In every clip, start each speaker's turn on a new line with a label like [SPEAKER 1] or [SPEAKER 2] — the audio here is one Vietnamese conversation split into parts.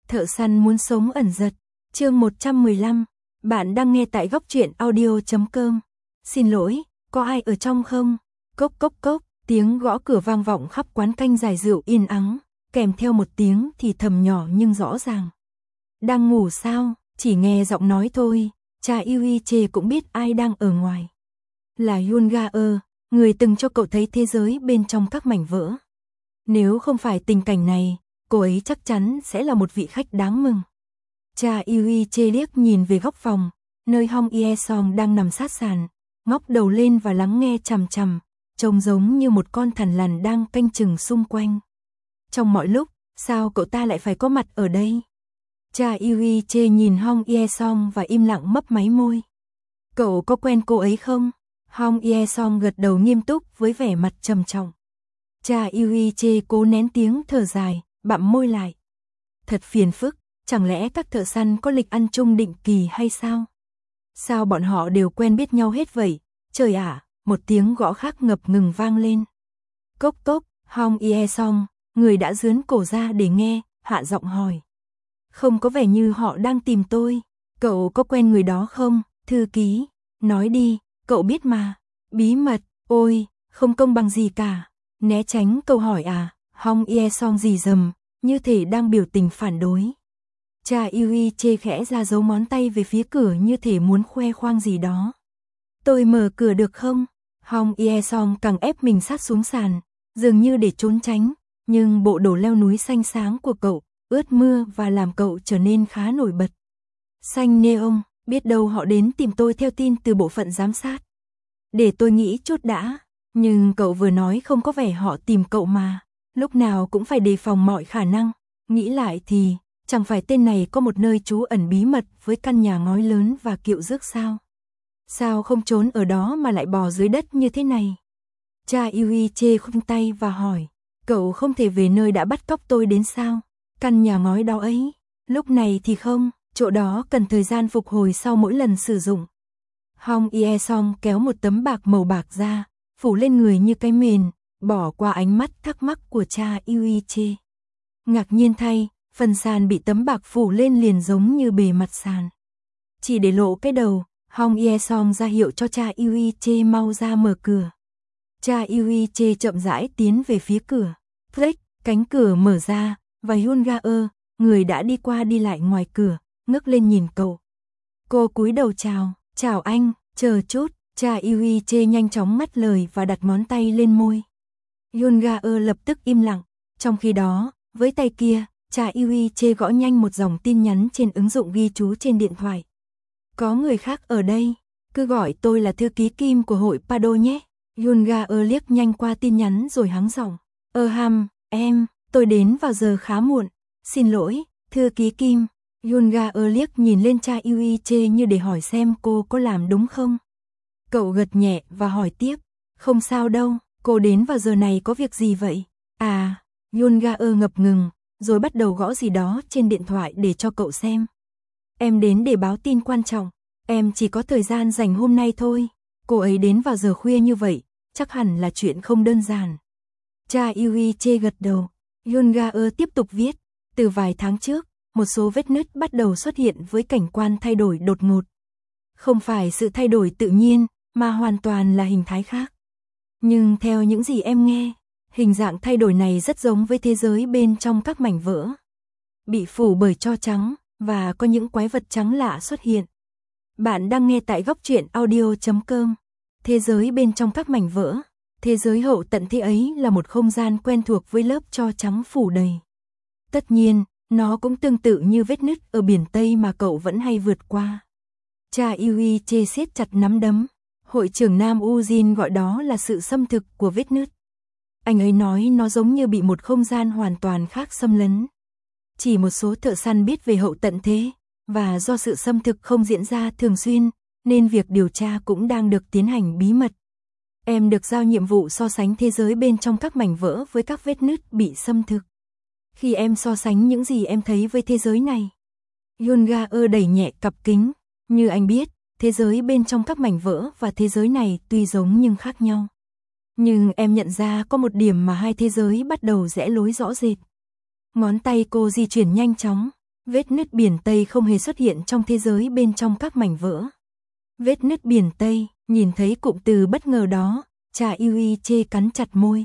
[SPEAKER 1] Thợ săn muốn sống ẩn giật. Chương 115. Bạn đang nghe tại góc truyện audio.com. Xin lỗi, có ai ở trong không? Cốc cốc cốc, tiếng gõ cửa vang vọng khắp quán canh giải rượu yên ắng, kèm theo một tiếng thì thầm nhỏ nhưng rõ ràng. Đang ngủ sao? Chỉ nghe giọng nói thôi, cha Yuiche cũng biết ai đang ở ngoài. Là Yunga-e, người từng cho cậu thấy thế giới bên trong các mảnh vỡ. Nếu không phải tình cảnh này, cô ấy chắc chắn sẽ là một vị khách đáng mừng. Cha Yuiche liếc nhìn về góc phòng, nơi Hong Ye-song đang nằm sát sàn, ngóc đầu lên và lắng nghe chằm chằm, trông giống như một con thằn lằn đang canh chừng xung quanh. Trong mọi lúc, sao cậu ta lại phải có mặt ở đây? Cha Yuiche nhìn Hong Ye-song và im lặng mấp máy môi. Cậu có quen cô ấy không? Hong Ye-song gật đầu nghiêm túc với vẻ mặt trầm trọng. Cha Yuiche cố nén tiếng thở dài, bặm môi lại. Thật phiền phức, chẳng lẽ các thợ săn có lịch ăn chung định kỳ hay sao? Sao bọn họ đều quen biết nhau hết vậy? Trời ạ, một tiếng gõ khác ngập ngừng vang lên. Cốc cốc, Hong Ye-song, người đã dướn cổ ra để nghe, hạ giọng hỏi. Không có vẻ như họ đang tìm tôi. Cậu có quen người đó không, thư ký? Nói đi, cậu biết mà. Bí mật, ôi, không công bằng gì cả. Né tránh câu hỏi à? Hong Ye-song rì rầm, như thể đang biểu tình phản đối. Cha Yuiche khẽ ra dấu ngón tay về phía cửa như thể muốn khoe khoang gì đó. Tôi mở cửa được không? Hong Ye-song càng ép mình sát xuống sàn, dường như để trốn tránh, nhưng bộ đồ leo núi xanh sáng của cậu ướt mưa và làm cậu trở nên khá nổi bật. Xanh neon, biết đâu họ đến tìm tôi theo tin từ bộ phận giám sát. Để tôi nghĩ chút đã, nhưng cậu vừa nói không có vẻ họ tìm cậu mà, lúc nào cũng phải đề phòng mọi khả năng. Nghĩ lại thì, chẳng phải tên này có một nơi trú ẩn bí mật với căn nhà ngói lớn và kiệu rước sao? Sao không trốn ở đó mà lại bò dưới đất như thế này? Cha Yuiche khung tay và hỏi, cậu không thể về nơi đã bắt cóc tôi đến sao? Căn nhà ngói đó ấy, lúc này thì không, chỗ đó cần thời gian phục hồi sau mỗi lần sử dụng. Hong Ye-song kéo một tấm bạc màu bạc ra, phủ lên người như cái mền, bỏ qua ánh mắt thắc mắc của cha Yuiche. Ngạc nhiên thay, phần sàn bị tấm bạc phủ lên liền giống như bề mặt sàn. Chỉ để lộ cái đầu, Hong Ye-song ra hiệu cho cha Yuiche mau ra mở cửa. Cha Yuiche chậm rãi tiến về phía cửa. Click, cánh cửa mở ra, và Yunga-e, người đã đi qua đi lại ngoài cửa, ngước lên nhìn cậu. Cô cúi đầu chào, chào anh, chờ chút, cha Yuiche nhanh chóng ngắt lời và đặt ngón tay lên môi. Yunga-e lập tức im lặng, trong khi đó, với tay kia, cha Yuiche gõ nhanh một dòng tin nhắn trên ứng dụng ghi chú trên điện thoại. Có người khác ở đây, cứ gọi tôi là thư ký Kim của hội Pado nhé. Yunga-e liếc nhanh qua tin nhắn rồi hắng giọng. Em, tôi đến vào giờ khá muộn, xin lỗi, thư ký Kim. Yunga-e liếc nhìn lên cha Yuiche như để hỏi xem cô có làm đúng không. Cậu gật nhẹ và hỏi tiếp, không sao đâu, cô đến vào giờ này có việc gì vậy? À, Yunga-e ngập ngừng, rồi bắt đầu gõ gì đó trên điện thoại để cho cậu xem. Em đến để báo tin quan trọng, em chỉ có thời gian dành hôm nay thôi. Cô ấy đến vào giờ khuya như vậy, chắc hẳn là chuyện không đơn giản. Cha Yuiche gật đầu. Yunga-e tiếp tục viết, từ vài tháng trước, một số vết nứt bắt đầu xuất hiện với cảnh quan thay đổi đột ngột. Không phải sự thay đổi tự nhiên, mà hoàn toàn là hình thái khác. Nhưng theo những gì em nghe, hình dạng thay đổi này rất giống với thế giới bên trong các mảnh vỡ. Bị phủ bởi tro trắng, và có những quái vật trắng lạ xuất hiện. Bạn đang nghe tại góc truyện audio.com. Thế giới bên trong các mảnh vỡ. Thế giới hậu tận thế ấy là một không gian quen thuộc với lớp tro trắng phủ đầy. Tất nhiên, nó cũng tương tự như vết nứt ở biển Tây mà cậu vẫn hay vượt qua. Cha Yuiche siết chặt nắm đấm. Hội trưởng Nam Ujin gọi đó là sự xâm thực của vết nứt. Anh ấy nói nó giống như bị một không gian hoàn toàn khác xâm lấn. Chỉ một số thợ săn biết về hậu tận thế, và do sự xâm thực không diễn ra thường xuyên, nên việc điều tra cũng đang được tiến hành bí mật. Em được giao nhiệm vụ so sánh thế giới bên trong các mảnh vỡ với các vết nứt bị xâm thực. Khi em so sánh những gì em thấy với thế giới này, Yunga-e đẩy nhẹ cặp kính, như anh biết, thế giới bên trong các mảnh vỡ và thế giới này tuy giống nhưng khác nhau. Nhưng em nhận ra có một điểm mà hai thế giới bắt đầu rẽ lối rõ rệt. Ngón tay cô di chuyển nhanh chóng, Vết nứt biển Tây không hề xuất hiện trong thế giới bên trong các mảnh vỡ. Vết nứt biển Tây, nhìn thấy cụm từ bất ngờ đó, Cha Yuiche cắn chặt môi.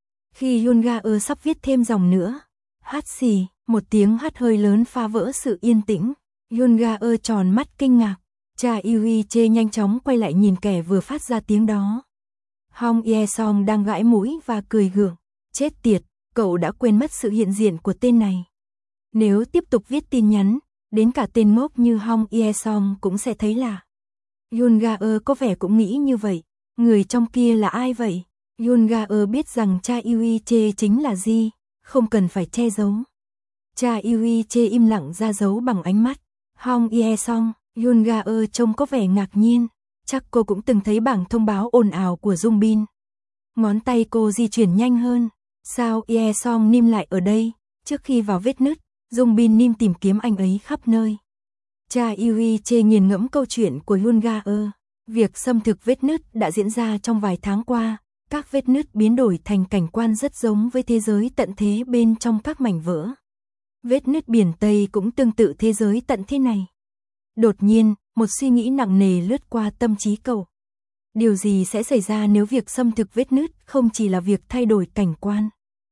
[SPEAKER 1] Khi Yunga sắp viết thêm dòng nữa, hắt xì, một tiếng hắt hơi lớn phá vỡ sự yên tĩnh. Yunga tròn mắt kinh ngạc. Cha Yuiche nhanh chóng quay lại nhìn kẻ vừa phát ra tiếng đó. Hong Ye-song đang gãi mũi và cười gượng. Chết tiệt, cậu đã quên mất sự hiện diện của tên này. Nếu tiếp tục viết tin nhắn, đến cả tên ngốc như Hong Ye-song cũng sẽ thấy lạ. Yunga có vẻ cũng nghĩ như vậy. Người trong kia là ai vậy? Yunga biết rằng Cha Yuiche chính là Ji, không cần phải che giấu. Cha Yuiche im lặng ra dấu bằng ánh mắt. Hong Ye-song, Yunga trông có vẻ ngạc nhiên. Chắc cô cũng từng thấy bảng thông báo ồn ào của Jung Bin. Ngón tay cô di chuyển nhanh hơn. Sao Ye-song Nim lại ở đây? Trước khi vào vết nứt, Jung Bin Nim tìm kiếm anh ấy khắp nơi. Cha Yuiche nghiền ngẫm câu chuyện của Yunga. Việc xâm thực vết nứt đã diễn ra trong vài tháng qua. Các vết nứt biến đổi thành cảnh quan rất giống với thế giới tận thế bên trong các mảnh vỡ. Vết nứt biển Tây cũng tương tự thế giới tận thế này. Đột nhiên, một suy nghĩ nặng nề lướt qua tâm trí cậu. Điều gì sẽ xảy ra nếu việc xâm thực vết nứt không chỉ là việc thay đổi cảnh quan,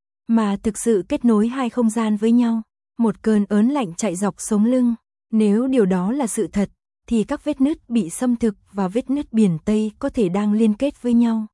[SPEAKER 1] mà thực sự kết nối hai không gian với nhau? Một cơn ớn lạnh chạy dọc sống lưng. Nếu điều đó là sự thật, thì các vết nứt bị xâm thực và vết nứt biển Tây có thể đang liên kết với nhau.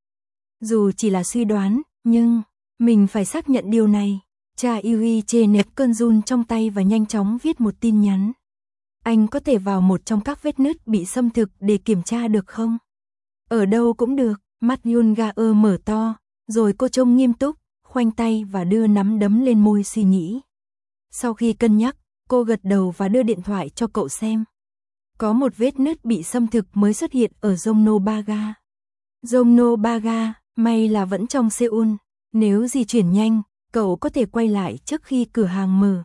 [SPEAKER 1] Dù chỉ là suy đoán, nhưng mình phải xác nhận điều này. Cha Yuiche nẹp cơn run trong tay và nhanh chóng viết một tin nhắn. Anh có thể vào một trong các vết nứt bị xâm thực để kiểm tra được không? Ở đâu cũng được. Mắt Yunga mở to, rồi cô trông nghiêm túc, khoanh tay và đưa nắm đấm lên môi suy nghĩ. Sau khi cân nhắc, cô gật đầu và đưa điện thoại cho cậu xem. Có một vết nứt bị xâm thực mới xuất hiện ở Jongno-baga. Jongno-baga, may là vẫn trong Seoul. Nếu di chuyển nhanh, cậu có thể quay lại trước khi cửa hàng mở.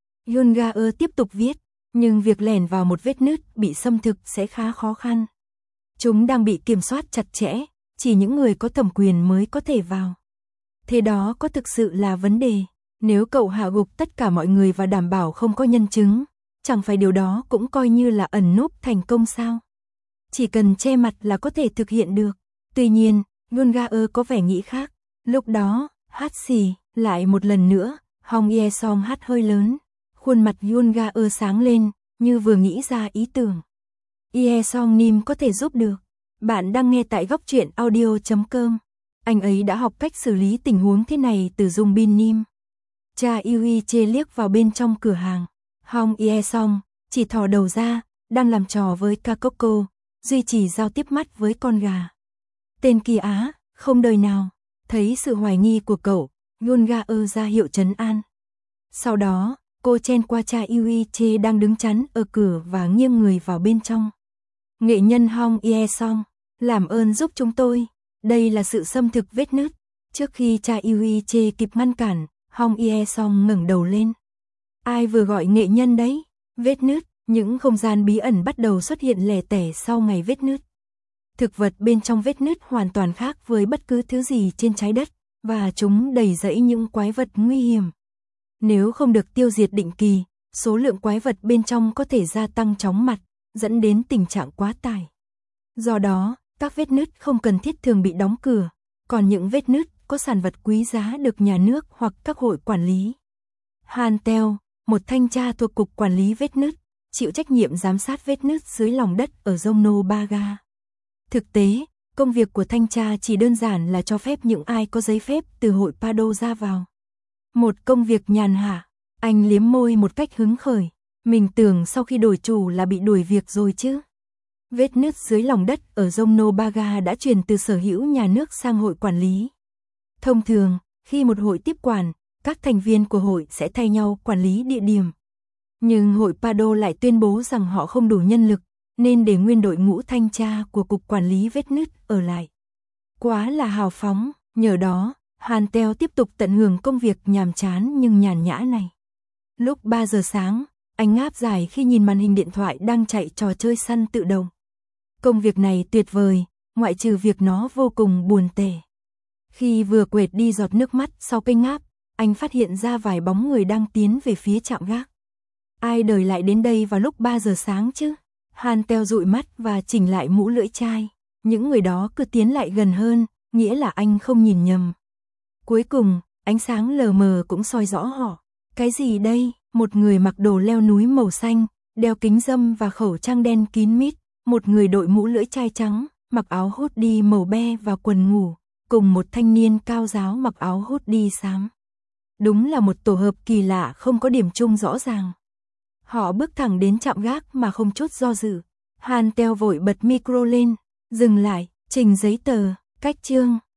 [SPEAKER 1] Yunga tiếp tục viết, nhưng việc lẻn vào một vết nứt bị xâm thực sẽ khá khó khăn. Chúng đang bị kiểm soát chặt chẽ, chỉ những người có thẩm quyền mới có thể vào. Thế đó có thực sự là vấn đề. Nếu cậu hạ gục tất cả mọi người và đảm bảo không có nhân chứng, chẳng phải điều đó cũng coi như là ẩn núp thành công sao? Chỉ cần che mặt là có thể thực hiện được. Tuy nhiên, Yunga có vẻ nghĩ khác. Lúc đó, hát xì, lại một lần nữa, Hong Ye-song hát hơi lớn. Khuôn mặt Yunga sáng lên, như vừa nghĩ ra ý tưởng. Ye-song Nim có thể giúp được. Bạn đang nghe tại góc truyện audio.com. Anh ấy đã học cách xử lý tình huống thế này từ Jung Bin Nim. Cha Yuiche liếc vào bên trong cửa hàng. Hong Ye-song chỉ thò đầu ra, đang làm trò với Kakoko, duy trì giao tiếp mắt với con gà. Tên kia á, không đời nào. Thấy sự hoài nghi của cậu, Yunga ra hiệu trấn an. Sau đó, cô chen qua cha Yuiche đang đứng chắn ở cửa và nghiêng người vào bên trong. Nghệ nhân Hong Ye-song, làm ơn giúp chúng tôi. Đây là sự xâm thực vết nứt. Trước khi cha Yuiche kịp ngăn cản, Hong Ye-song ngẩng đầu lên. Ai vừa gọi nghệ nhân đấy? Vết nứt, những không gian bí ẩn bắt đầu xuất hiện lẻ tẻ sau ngày vết nứt. Thực vật bên trong vết nứt hoàn toàn khác với bất cứ thứ gì trên trái đất, và chúng đầy rẫy những quái vật nguy hiểm. Nếu không được tiêu diệt định kỳ, số lượng quái vật bên trong có thể gia tăng chóng mặt, dẫn đến tình trạng quá tải. Do đó, các vết nứt không cần thiết thường bị đóng cửa, còn những vết nứt có sản vật quý giá được nhà nước hoặc các hội quản lý. Hantel, một thanh tra thuộc Cục Quản lý Vết nứt, chịu trách nhiệm giám sát vết nứt dưới lòng đất ở Jongno-baga. Thực tế, công việc của thanh tra chỉ đơn giản là cho phép những ai có giấy phép từ hội Pado ra vào. Một công việc nhàn hạ. Anh liếm môi một cách hứng khởi. Mình tưởng sau khi đổi chủ là bị đuổi việc rồi chứ. Vết nứt dưới lòng đất ở Jongno-baga đã chuyển từ sở hữu nhà nước sang hội quản lý. Thông thường, khi một hội tiếp quản, các thành viên của hội sẽ thay nhau quản lý địa điểm. Nhưng hội Pado lại tuyên bố rằng họ không đủ nhân lực, nên để nguyên đội ngũ thanh tra của Cục Quản lý Vết nứt ở lại. Quá là hào phóng, nhờ đó, Hantel tiếp tục tận hưởng công việc nhàm chán nhưng nhàn nhã này. Lúc 3 giờ sáng, anh ngáp dài khi nhìn màn hình điện thoại đang chạy trò chơi săn tự động. Công việc này tuyệt vời, ngoại trừ việc nó vô cùng buồn tẻ. Khi vừa quệt đi giọt nước mắt sau cây ngáp, anh phát hiện ra vài bóng người đang tiến về phía trạm gác. Ai đời lại đến đây vào lúc 3 giờ sáng chứ? Han Teo dụi mắt và chỉnh lại mũ lưỡi chai. Những người đó cứ tiến lại gần hơn, nghĩa là anh không nhìn nhầm. Cuối cùng, ánh sáng lờ mờ cũng soi rõ họ. Cái gì đây? Một người mặc đồ leo núi màu xanh, đeo kính râm và khẩu trang đen kín mít. Một người đội mũ lưỡi chai trắng, mặc áo hoodie màu be và quần ngủ. Cùng một thanh niên cao ráo mặc áo hoodie xám. Đúng là một tổ hợp kỳ lạ không có điểm chung rõ ràng. Họ bước thẳng đến trạm gác mà không chút do dự. Han Teo vội bật micro lên, dừng lại, trình giấy tờ, cách chương.